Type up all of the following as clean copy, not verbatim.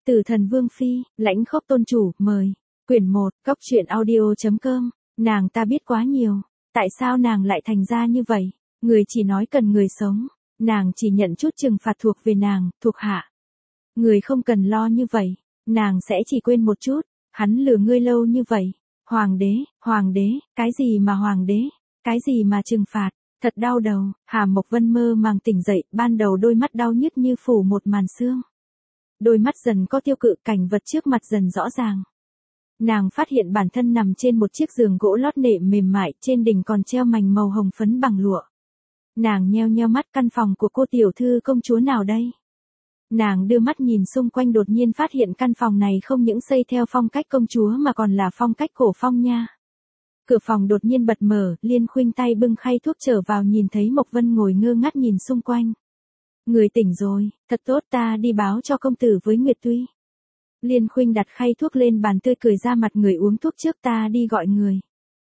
Tử Thần Vương Phi, Lãnh Khốc Tôn Chủ, mời. Quyển 1, Cóc Truyện Audio.com. Nàng ta biết quá nhiều. Tại sao nàng lại thành ra như vậy? Người chỉ nói cần người sống. Nàng chỉ nhận chút trừng phạt thuộc về nàng, thuộc hạ. Người không cần lo như vậy. Nàng sẽ chỉ quên một chút. Hắn lừa ngươi lâu như vậy. Hoàng đế, cái gì mà hoàng đế? Cái gì mà trừng phạt? Thật đau đầu. Hà Mộc Vân mơ màng tỉnh dậy, ban đầu đôi mắt đau nhức như phủ một màn sương. Đôi mắt dần có tiêu cự, cảnh vật trước mặt dần rõ ràng. Nàng phát hiện bản thân nằm trên một chiếc giường gỗ lót nệm mềm mại, trên đỉnh còn treo mảnh màu hồng phấn bằng lụa. Nàng nheo nheo mắt, căn phòng của cô tiểu thư công chúa nào đây? Nàng đưa mắt nhìn xung quanh, đột nhiên phát hiện căn phòng này không những xây theo phong cách công chúa mà còn là phong cách cổ phong nha. Cửa phòng đột nhiên bật mở, Liên Khuynh tay bưng khay thuốc trở vào, nhìn thấy Mộc Vân ngồi ngơ ngác nhìn xung quanh. Người tỉnh rồi, thật tốt, ta đi báo cho công tử với Nguyệt Tuy. Liên Khuynh đặt khay thuốc lên bàn, tươi cười ra mặt, người uống thuốc trước, ta đi gọi người.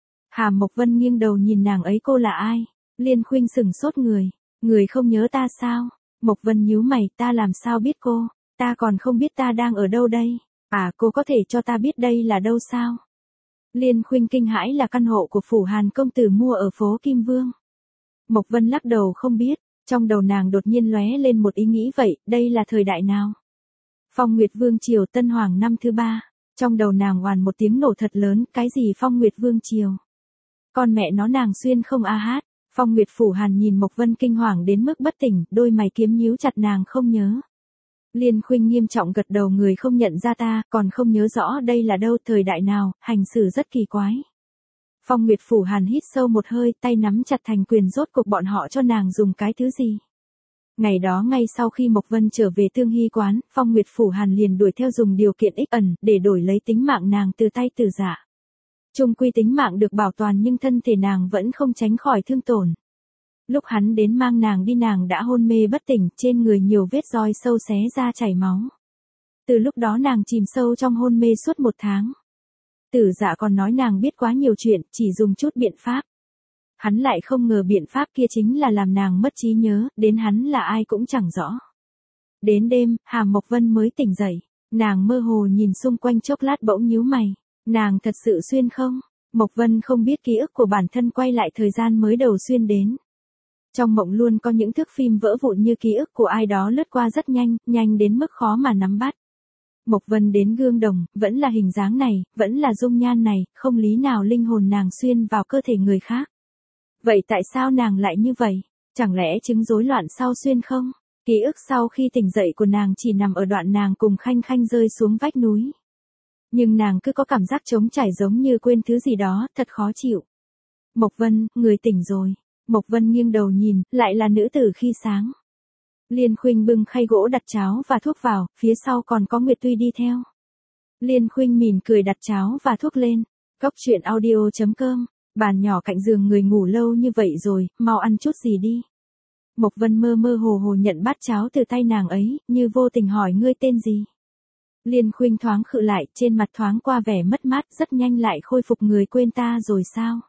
Hà Mộc Vân nghiêng đầu nhìn nàng ấy, cô là ai? Liên Khuynh sững sốt, người không nhớ ta sao? Mộc Vân nhíu mày, ta làm sao biết cô, ta còn không biết ta đang ở đâu đây. À, cô có thể cho ta biết đây là đâu sao? Liên Khuynh kinh hãi, là căn hộ của phủ Hàn công tử mua ở phố Kim Vương. Mộc Vân lắc đầu không biết. Trong đầu nàng đột nhiên lóe lên một ý nghĩ, vậy, đây là thời đại nào? Phong Nguyệt Vương triều, Tân Hoàng năm thứ 3. Trong đầu nàng oàn một tiếng nổ thật lớn, cái gì Phong Nguyệt Vương triều? Con mẹ nó, nàng xuyên không a hát. Phong Nguyệt phủ Hàn nhìn Mộc Vân kinh hoàng đến mức bất tỉnh, đôi mày kiếm nhíu chặt, nàng không nhớ. Liên Khuynh nghiêm trọng gật đầu, người không nhận ra ta, còn không nhớ rõ đây là đâu, thời đại nào, hành xử rất kỳ quái. Phong Nguyệt phủ Hàn hít sâu một hơi, tay nắm chặt thành quyền, rốt cuộc bọn họ cho nàng dùng cái thứ gì? Ngày đó, ngay sau khi Mộc Vân trở về Tương Hy quán, Phong Nguyệt phủ Hàn liền đuổi theo, dùng điều kiện ích ẩn để đổi lấy tính mạng nàng từ tay Tử Dạ. Chung quy tính mạng được bảo toàn, nhưng thân thể nàng vẫn không tránh khỏi thương tổn. Lúc hắn đến mang nàng đi, nàng đã hôn mê bất tỉnh, trên người nhiều vết roi sâu xé ra chảy máu. Từ lúc đó nàng chìm sâu trong hôn mê suốt 1 tháng. Tử Dạ còn nói nàng biết quá nhiều chuyện, chỉ dùng chút biện pháp. Hắn lại không ngờ biện pháp kia chính là làm nàng mất trí nhớ, đến hắn là ai cũng chẳng rõ. Đến đêm, Hà Mộc Vân mới tỉnh dậy. Nàng mơ hồ nhìn xung quanh chốc lát, bỗng nhíu mày. Nàng thật sự xuyên không? Mộc Vân không biết ký ức của bản thân quay lại thời gian mới đầu xuyên đến. Trong mộng luôn có những thước phim vỡ vụn như ký ức của ai đó lướt qua rất nhanh, nhanh đến mức khó mà nắm bắt. Mộc Vân đến gương đồng, vẫn là hình dáng này, vẫn là dung nhan này, không lý nào linh hồn nàng xuyên vào cơ thể người khác. Vậy tại sao nàng lại như vậy? Chẳng lẽ chứng rối loạn sau xuyên không? Ký ức sau khi tỉnh dậy của nàng chỉ nằm ở đoạn nàng cùng Khanh Khanh rơi xuống vách núi. Nhưng nàng cứ có cảm giác trống trải, giống như quên thứ gì đó, thật khó chịu. Mộc Vân, người tỉnh rồi. Mộc Vân nghiêng đầu nhìn, lại là nữ tử khi sáng. Liên Khuynh bưng khay gỗ đặt cháo và thuốc vào, phía sau còn có Nguyệt Tuy đi theo. Liên Khuynh mỉm cười đặt cháo và thuốc lên. Cóc Truyện Audio.com. Bàn nhỏ cạnh giường, người ngủ lâu như vậy rồi, mau ăn chút gì đi. Mộc Vân mơ mơ hồ hồ nhận bát cháo từ tay nàng ấy, như vô tình hỏi, ngươi tên gì? Liên Khuynh thoáng khựng lại, trên mặt thoáng qua vẻ mất mát, rất nhanh lại khôi phục, người quên ta rồi sao?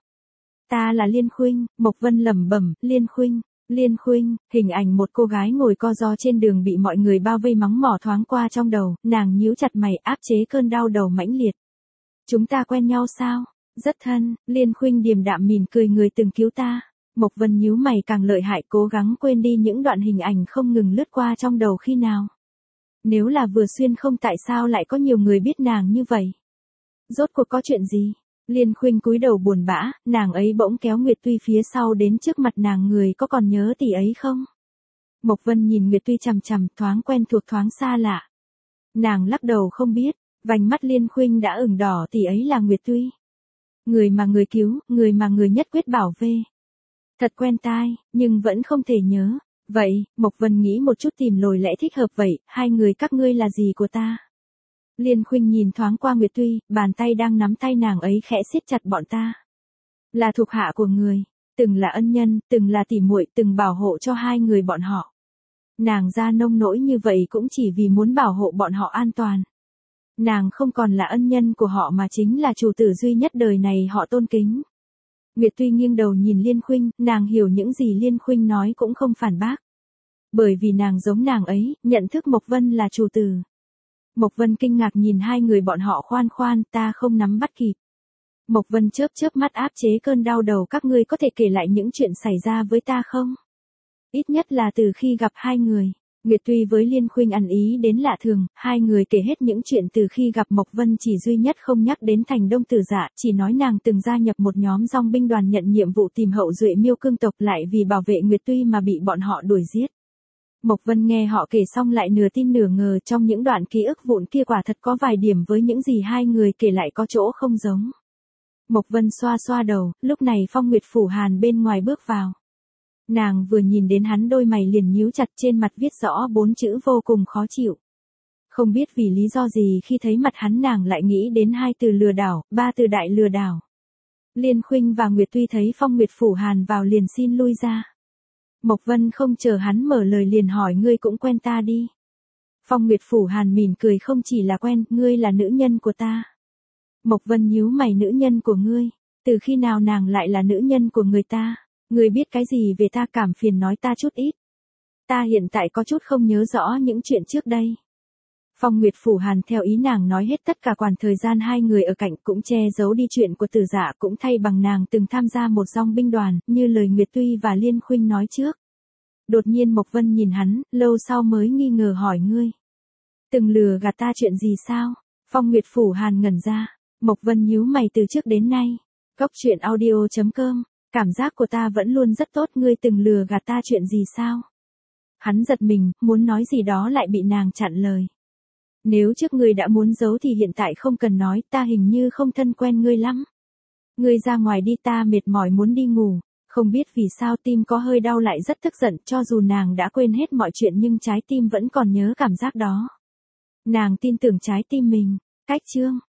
Ta là Liên Khuynh. Mộc Vân lẩm bẩm, Liên Khuynh, hình ảnh một cô gái ngồi co ro trên đường bị mọi người bao vây mắng mỏ thoáng qua trong đầu, nàng nhíu chặt mày, áp chế cơn đau đầu mãnh liệt. Chúng ta quen nhau sao? Rất thân. Liên Khuynh điềm đạm mỉm cười, người từng cứu ta. Mộc Vân nhíu mày càng lợi hại, cố gắng quên đi những đoạn hình ảnh không ngừng lướt qua trong đầu khi nào. Nếu là vừa xuyên không, tại sao lại có nhiều người biết nàng như vậy? Rốt cuộc có chuyện gì? Liên Khuynh cúi đầu buồn bã, nàng ấy bỗng kéo Nguyệt Tuy phía sau đến trước mặt nàng, người có còn nhớ tỷ ấy không? Mộc Vân nhìn Nguyệt Tuy chằm chằm, thoáng quen thuộc thoáng xa lạ. Nàng lắc đầu không biết, vành mắt Liên Khuynh đã ửng đỏ, tỷ ấy là Nguyệt Tuy. Người mà người cứu, người mà người nhất quyết bảo vệ. Thật quen tai, nhưng vẫn không thể nhớ. Vậy, Mộc Vân nghĩ một chút tìm lồi lẽ thích hợp, vậy, hai người các ngươi là gì của ta? Liên Khuynh nhìn thoáng qua Nguyệt Tuy, bàn tay đang nắm tay nàng ấy khẽ siết chặt, bọn ta là thuộc hạ của người, từng là ân nhân, từng là tỉ muội, từng bảo hộ cho hai người bọn họ. Nàng ra nông nỗi như vậy cũng chỉ vì muốn bảo hộ bọn họ an toàn. Nàng không còn là ân nhân của họ mà chính là chủ tử duy nhất đời này họ tôn kính. Nguyệt Tuy nghiêng đầu nhìn Liên Khuynh, nàng hiểu những gì Liên Khuynh nói cũng không phản bác. Bởi vì nàng giống nàng ấy, nhận thức Mộc Vân là chủ tử. Mộc Vân kinh ngạc nhìn hai người bọn họ khoan khoan, ta không nắm bắt kịp. Mộc Vân chớp chớp mắt áp chế cơn đau đầu, các ngươi có thể kể lại những chuyện xảy ra với ta không? Ít nhất là từ khi gặp hai người. Nguyệt Tuy với Liên Khuynh ăn ý đến lạ thường, hai người kể hết những chuyện từ khi gặp Mộc Vân, chỉ duy nhất không nhắc đến Thành Đông Tử Dạ, chỉ nói nàng từng gia nhập một nhóm dòng binh đoàn nhận nhiệm vụ tìm hậu duệ Miêu Cương tộc, lại vì bảo vệ Nguyệt Tuy mà bị bọn họ đuổi giết. Mộc Vân nghe họ kể xong lại nửa tin nửa ngờ, trong những đoạn ký ức vụn kia quả thật có vài điểm với những gì hai người kể lại có chỗ không giống. Mộc Vân xoa xoa đầu, lúc này Phong Nguyệt Phủ Hàn bên ngoài bước vào. Nàng vừa nhìn đến hắn đôi mày liền nhíu chặt, trên mặt viết rõ 4 chữ vô cùng khó chịu. Không biết vì lý do gì khi thấy mặt hắn nàng lại nghĩ đến 2 từ lừa đảo, 3 từ đại lừa đảo. Liên Khuynh và Nguyệt Tuy thấy Phong Nguyệt Phủ Hàn vào liền xin lui ra. Mộc Vân không chờ hắn mở lời liền hỏi, ngươi cũng quen ta đi. Phong Nguyệt Phủ Hàn mỉm cười, không chỉ là quen, ngươi là nữ nhân của ta. Mộc Vân nhíu mày, nữ nhân của ngươi? Từ khi nào nàng lại là nữ nhân của người ta? Ngươi biết cái gì về ta, cảm phiền nói ta chút ít. Ta hiện tại có chút không nhớ rõ những chuyện trước đây. Phong Nguyệt Phủ Hàn theo ý nàng nói hết tất cả khoảng thời gian hai người ở cạnh, cũng che giấu đi chuyện của Tử Dạ, cũng thay bằng nàng từng tham gia một dòng binh đoàn, như lời Nguyệt Tuy và Liên Khuynh nói trước. Đột nhiên Mộc Vân nhìn hắn, lâu sau mới nghi ngờ hỏi, ngươi từng lừa gạt ta chuyện gì sao? Phong Nguyệt Phủ Hàn ngẩn ra. Mộc Vân nhíu mày, từ trước đến nay. Cốc truyện audio.com, cảm giác của ta vẫn luôn rất tốt, ngươi từng lừa gạt ta chuyện gì sao? Hắn giật mình, muốn nói gì đó lại bị nàng chặn lời. Nếu trước ngươi đã muốn giấu thì hiện tại không cần nói, ta hình như không thân quen ngươi lắm. Ngươi ra ngoài đi, ta mệt mỏi muốn đi ngủ. Không biết vì sao tim có hơi đau, lại rất tức giận, cho dù nàng đã quên hết mọi chuyện nhưng trái tim vẫn còn nhớ cảm giác đó. Nàng tin tưởng trái tim mình. Cách chương